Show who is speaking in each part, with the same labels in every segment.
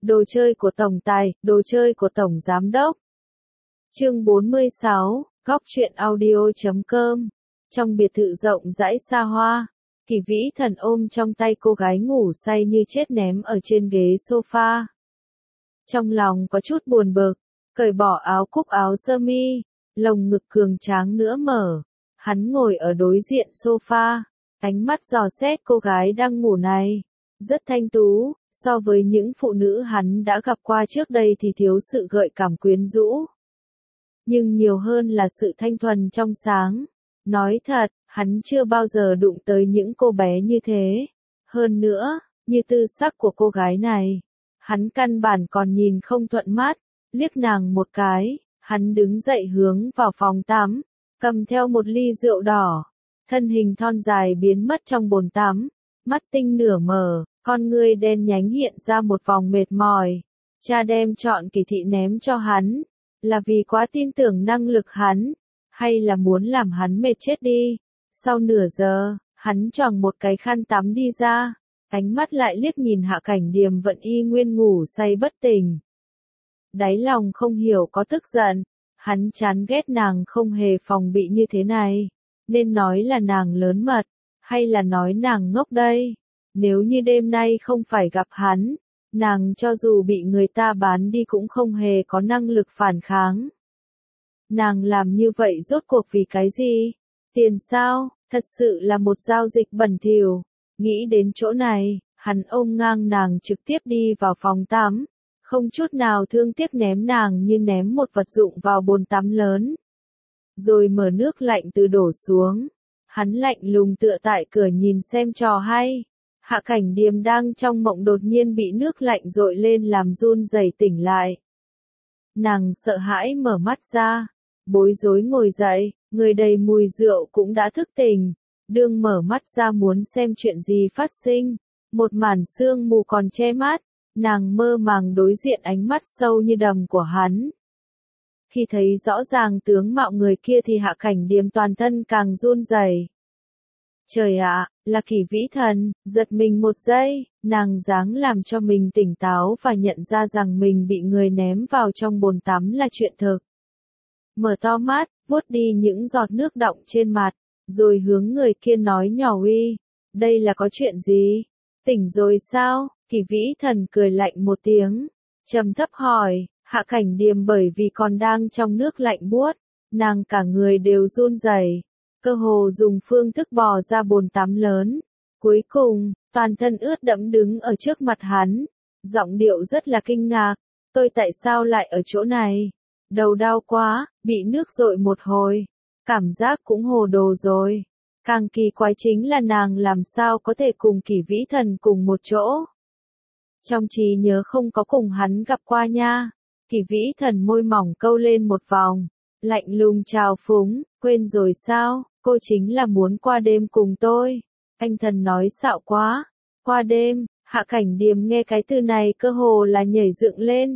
Speaker 1: Đồ chơi của tổng tài, đồ chơi của tổng giám đốc. Chương 46, góc truyện audio.com. Trong biệt thự rộng rãi xa hoa, Kỳ Vĩ Thần ôm trong tay cô gái ngủ say như chết ném ở trên ghế sofa. Trong lòng có chút buồn bực, cởi bỏ áo cúc áo sơ mi, lồng ngực cường tráng nữa mở. Hắn ngồi ở đối diện sofa, ánh mắt dò xét cô gái đang ngủ này. Rất thanh tú, so với những phụ nữ hắn đã gặp qua trước đây thì thiếu sự gợi cảm quyến rũ. Nhưng nhiều hơn là sự thanh thuần trong sáng. Nói thật, hắn chưa bao giờ đụng tới những cô bé như thế. Hơn nữa, như tư sắc của cô gái này, hắn căn bản còn nhìn không thuận mắt, liếc nàng một cái, hắn đứng dậy hướng vào phòng tắm, cầm theo một ly rượu đỏ, thân hình thon dài biến mất trong bồn tắm, mắt tinh nửa mờ, con ngươi đen nhánh hiện ra một vòng mệt mỏi. Cha đem chọn Kỳ thị ném cho hắn, là vì quá tin tưởng năng lực hắn, hay là muốn làm hắn mệt chết đi. Sau nửa giờ, hắn choàng một cái khăn tắm đi ra, ánh mắt lại liếc nhìn Hạ Cảnh Điềm vẫn y nguyên ngủ say bất tỉnh. Đáy lòng không hiểu có tức giận, hắn chán ghét nàng không hề phòng bị như thế này, nên nói là nàng lớn mật, hay là nói nàng ngốc đây. Nếu như đêm nay không phải gặp hắn, nàng cho dù bị người ta bán đi cũng không hề có năng lực phản kháng. Nàng làm như vậy rốt cuộc vì cái gì? Tiền sao? Thật sự là một giao dịch bẩn thỉu. Nghĩ đến chỗ này, hắn ôm ngang nàng trực tiếp đi vào phòng tắm, không chút nào thương tiếc ném nàng như ném một vật dụng vào bồn tắm lớn. Rồi mở nước lạnh từ đổ xuống. Hắn lạnh lùng tựa tại cửa nhìn xem trò hay. Hạ Cảnh Điềm đang trong mộng đột nhiên bị nước lạnh dội lên làm run rẩy tỉnh lại. Nàng sợ hãi mở mắt ra, bối rối ngồi dậy, người đầy mùi rượu cũng đã thức tỉnh. Đương mở mắt ra muốn xem chuyện gì phát sinh, một màn sương mù còn che mắt, nàng mơ màng đối diện ánh mắt sâu như đầm của hắn. Khi thấy rõ ràng tướng mạo người kia thì Hạ Cảnh Điềm toàn thân càng run rẩy. Trời ạ, là Kỳ Vĩ Thần, giật mình một giây, nàng ráng làm cho mình tỉnh táo và nhận ra rằng mình bị người ném vào trong bồn tắm là chuyện thực. Mở to mắt, vuốt đi những giọt nước đọng trên mặt, rồi hướng người kia nói nhỏ uy, đây là có chuyện gì? Tỉnh rồi sao? Kỳ Vĩ Thần cười lạnh một tiếng, trầm thấp hỏi. Hạ Cảnh Điềm bởi vì còn đang trong nước lạnh buốt, nàng cả người đều run rẩy, cơ hồ dùng phương thức bò ra bồn tắm lớn. Cuối cùng, toàn thân ướt đẫm đứng ở trước mặt hắn, giọng điệu rất là kinh ngạc, tôi tại sao lại ở chỗ này? Đầu đau quá, bị nước dội một hồi, cảm giác cũng hồ đồ rồi. Càng kỳ quái chính là nàng làm sao có thể cùng Kỳ Vĩ Thần cùng một chỗ. Trong trí nhớ không có cùng hắn gặp qua nha. Kỳ Vĩ Thần môi mỏng câu lên một vòng, lạnh lùng trào phúng, quên rồi sao, cô chính là muốn qua đêm cùng tôi. Anh thần nói xạo quá, qua đêm. Hạ Cảnh Điềm nghe cái từ này cơ hồ là nhảy dựng lên.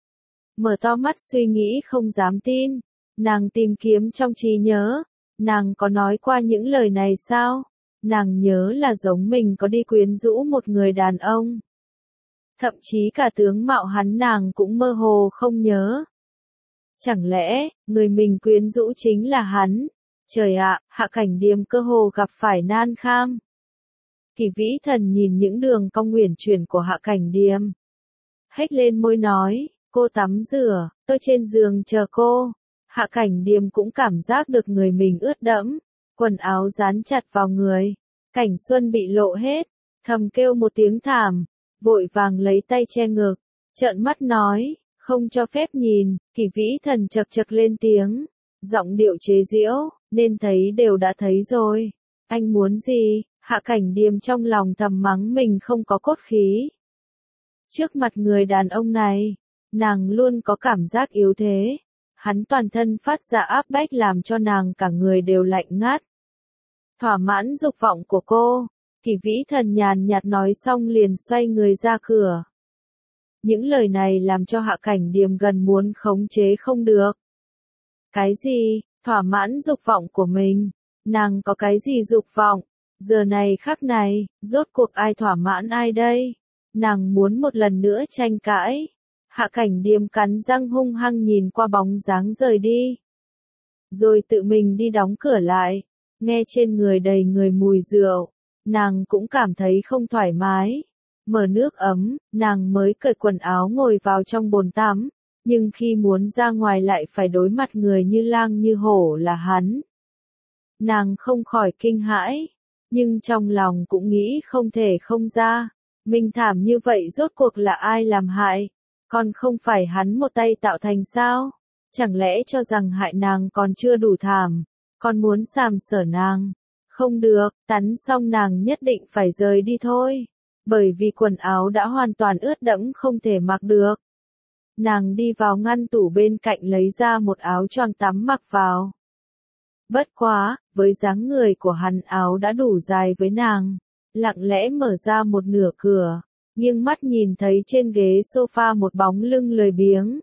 Speaker 1: Mở to mắt suy nghĩ không dám tin, nàng tìm kiếm trong trí nhớ, nàng có nói qua những lời này sao? Nàng nhớ là giống mình có đi quyến rũ một người đàn ông. Thậm chí cả tướng mạo hắn nàng cũng mơ hồ không nhớ. Chẳng lẽ, người mình quyến rũ chính là hắn? Trời ạ, Hạ Cảnh Điềm cơ hồ gặp phải nan kham. Kỳ Vĩ Thần nhìn những đường cong uyển chuyển của Hạ Cảnh Điềm, hét lên môi nói, cô tắm rửa, tôi trên giường chờ cô. Hạ Cảnh Điềm cũng cảm giác được người mình ướt đẫm, quần áo dán chặt vào người, cảnh xuân bị lộ hết, thầm kêu một tiếng thảm, vội vàng lấy tay che ngực, trợn mắt nói, không cho phép nhìn. Kỳ Vĩ Thần chậc chậc lên tiếng, giọng điệu chế giễu, nên thấy đều đã thấy rồi. Anh muốn gì? Hạ Cảnh Điềm trong lòng thầm mắng mình không có cốt khí. Trước mặt người đàn ông này, nàng luôn có cảm giác yếu thế. Hắn toàn thân phát ra áp bách làm cho nàng cả người đều lạnh ngắt. Thỏa mãn dục vọng của cô, Kỳ Vĩ Thần nhàn nhạt nói xong liền xoay người ra cửa. Những lời này làm cho Hạ Cảnh Điềm gần muốn khống chế không được. Cái gì? Thỏa mãn dục vọng của mình? Nàng có cái gì dục vọng? Giờ này khắc này, rốt cuộc ai thỏa mãn ai đây? Nàng muốn một lần nữa tranh cãi. Hạ Cảnh Điềm cắn răng hung hăng nhìn qua bóng dáng rời đi. Rồi tự mình đi đóng cửa lại. Nghe trên người đầy người mùi rượu. Nàng cũng cảm thấy không thoải mái. Mở nước ấm, nàng mới cởi quần áo ngồi vào trong bồn tắm. Nhưng khi muốn ra ngoài lại phải đối mặt người như lang như hổ là hắn. Nàng không khỏi kinh hãi. Nhưng trong lòng cũng nghĩ không thể không ra. Mình thảm như vậy rốt cuộc là ai làm hại? Còn không phải hắn một tay tạo thành sao? Chẳng lẽ cho rằng hại nàng còn chưa đủ thảm? Còn muốn sàm sỡ nàng? Không được, tắm xong nàng nhất định phải rời đi thôi. Bởi vì quần áo đã hoàn toàn ướt đẫm không thể mặc được. Nàng đi vào ngăn tủ bên cạnh lấy ra một áo choàng tắm mặc vào. Bất quá, với dáng người của hắn áo đã đủ dài với nàng. Lặng lẽ mở ra một nửa cửa, nghiêng mắt nhìn thấy trên ghế sofa một bóng lưng lười biếng.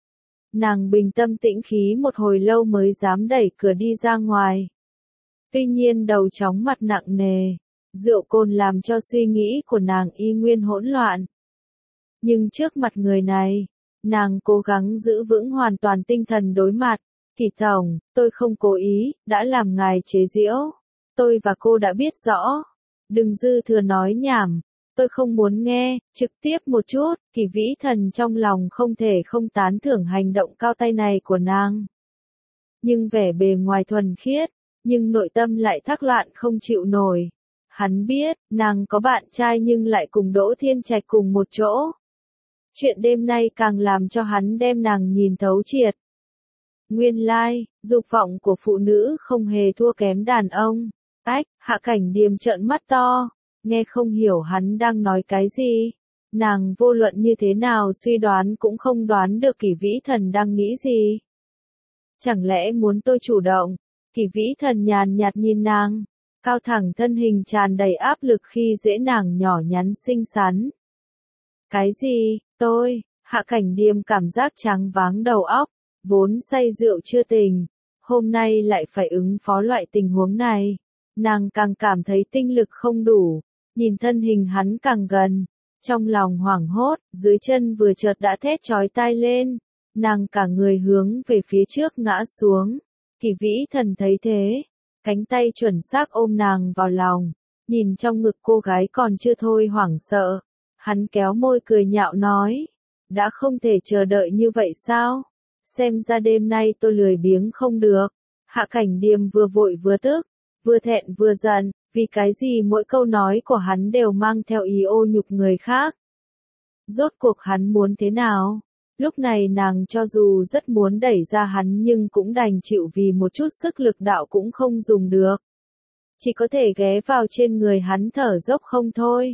Speaker 1: Nàng bình tâm tĩnh khí một hồi lâu mới dám đẩy cửa đi ra ngoài. Tuy nhiên đầu chóng mặt nặng nề, rượu cồn làm cho suy nghĩ của nàng y nguyên hỗn loạn. Nhưng trước mặt người này, nàng cố gắng giữ vững hoàn toàn tinh thần đối mặt. Kỳ tổng, tôi không cố ý, đã làm ngài chế giễu. Tôi và cô đã biết rõ. Đừng dư thừa nói nhảm, tôi không muốn nghe, trực tiếp một chút. Kỳ Vĩ Thần trong lòng không thể không tán thưởng hành động cao tay này của nàng. Nhưng vẻ bề ngoài thuần khiết, nhưng nội tâm lại thác loạn không chịu nổi. Hắn biết, nàng có bạn trai nhưng lại cùng Đỗ Thiên Trạch cùng một chỗ. Chuyện đêm nay càng làm cho hắn đem nàng nhìn thấu triệt. Nguyên lai, dục vọng của phụ nữ không hề thua kém đàn ông. Ách, Hạ Cảnh Điềm trợn mắt to, nghe không hiểu hắn đang nói cái gì. Nàng vô luận như thế nào suy đoán cũng không đoán được Kỳ Vĩ Thần đang nghĩ gì. Chẳng lẽ muốn tôi chủ động? Kỳ Vĩ Thần nhàn nhạt nhìn nàng, cao thẳng thân hình tràn đầy áp lực khi dễ nàng nhỏ nhắn xinh xắn. Cái gì, tôi? Hạ Cảnh Điềm cảm giác choáng váng đầu óc, vốn say rượu chưa tỉnh, hôm nay lại phải ứng phó loại tình huống này. Nàng càng cảm thấy tinh lực không đủ, nhìn thân hình hắn càng gần, trong lòng hoảng hốt, dưới chân vừa chợt đã thét chói tai lên, nàng cả người hướng về phía trước ngã xuống. Kỳ Vĩ Thần thấy thế, cánh tay chuẩn xác ôm nàng vào lòng, nhìn trong ngực cô gái còn chưa thôi hoảng sợ, hắn kéo môi cười nhạo nói, đã không thể chờ đợi như vậy sao? Xem ra đêm nay tôi lười biếng không được. Hạ Cảnh Điềm vừa vội vừa tức, vừa thẹn vừa giận, vì cái gì mỗi câu nói của hắn đều mang theo ý ô nhục người khác. Rốt cuộc hắn muốn thế nào? Lúc này nàng cho dù rất muốn đẩy ra hắn nhưng cũng đành chịu vì một chút sức lực đạo cũng không dùng được. Chỉ có thể ghé vào trên người hắn thở dốc không thôi.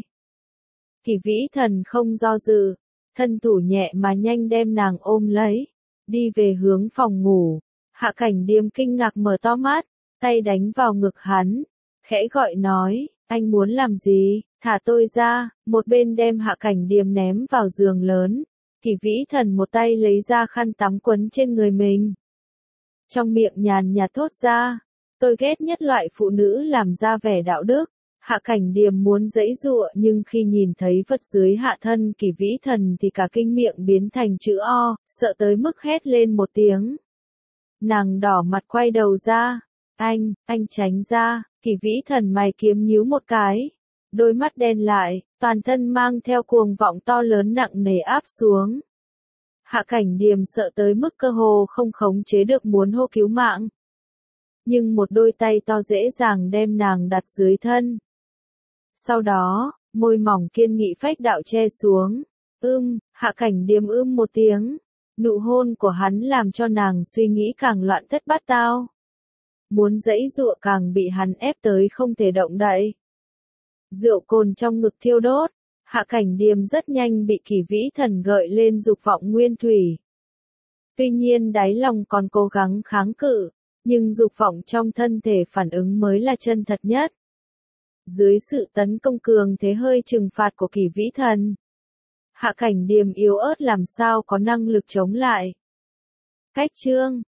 Speaker 1: Kỳ Vĩ Thần không do dự, thân thủ nhẹ mà nhanh đem nàng ôm lấy, đi về hướng phòng ngủ. Hạ Cảnh Điềm kinh ngạc mở to mắt, tay đánh vào ngực hắn, khẽ gọi nói, anh muốn làm gì, thả tôi ra, một bên đem Hạ Cảnh Điềm ném vào giường lớn. Kỳ Vĩ Thần một tay lấy ra khăn tắm quấn trên người mình. Trong miệng nhàn nhạt thốt ra, tôi ghét nhất loại phụ nữ làm ra vẻ đạo đức. Hạ Cảnh Điềm muốn giãy giụa nhưng khi nhìn thấy vật dưới hạ thân Kỳ Vĩ Thần thì cả kinh miệng biến thành chữ O, sợ tới mức hét lên một tiếng. Nàng đỏ mặt quay đầu ra, anh tránh ra, Kỳ Vĩ Thần mày kiếm nhíu một cái, đôi mắt đen lại, toàn thân mang theo cuồng vọng to lớn nặng nề áp xuống. Hạ Cảnh Điềm sợ tới mức cơ hồ không khống chế được muốn hô cứu mạng. Nhưng một đôi tay to dễ dàng đem nàng đặt dưới thân. Sau đó, môi mỏng kiên nghị phách đạo che xuống. Hạ Cảnh Điềm một tiếng. Nụ hôn của hắn làm cho nàng suy nghĩ càng loạn thất bát tao. Muốn giãy giụa càng bị hắn ép tới không thể động đậy. Rượu cồn trong ngực thiêu đốt. Hạ Cảnh Điềm rất nhanh bị Kỳ Vĩ Thần gợi lên dục vọng nguyên thủy. Tuy nhiên đáy lòng còn cố gắng kháng cự, nhưng dục vọng trong thân thể phản ứng mới là chân thật nhất. Dưới sự tấn công cường thế hơi trừng phạt của Kỳ Vĩ Thần, Hạ Cảnh Điềm yếu ớt làm sao có năng lực chống lại. Cách chương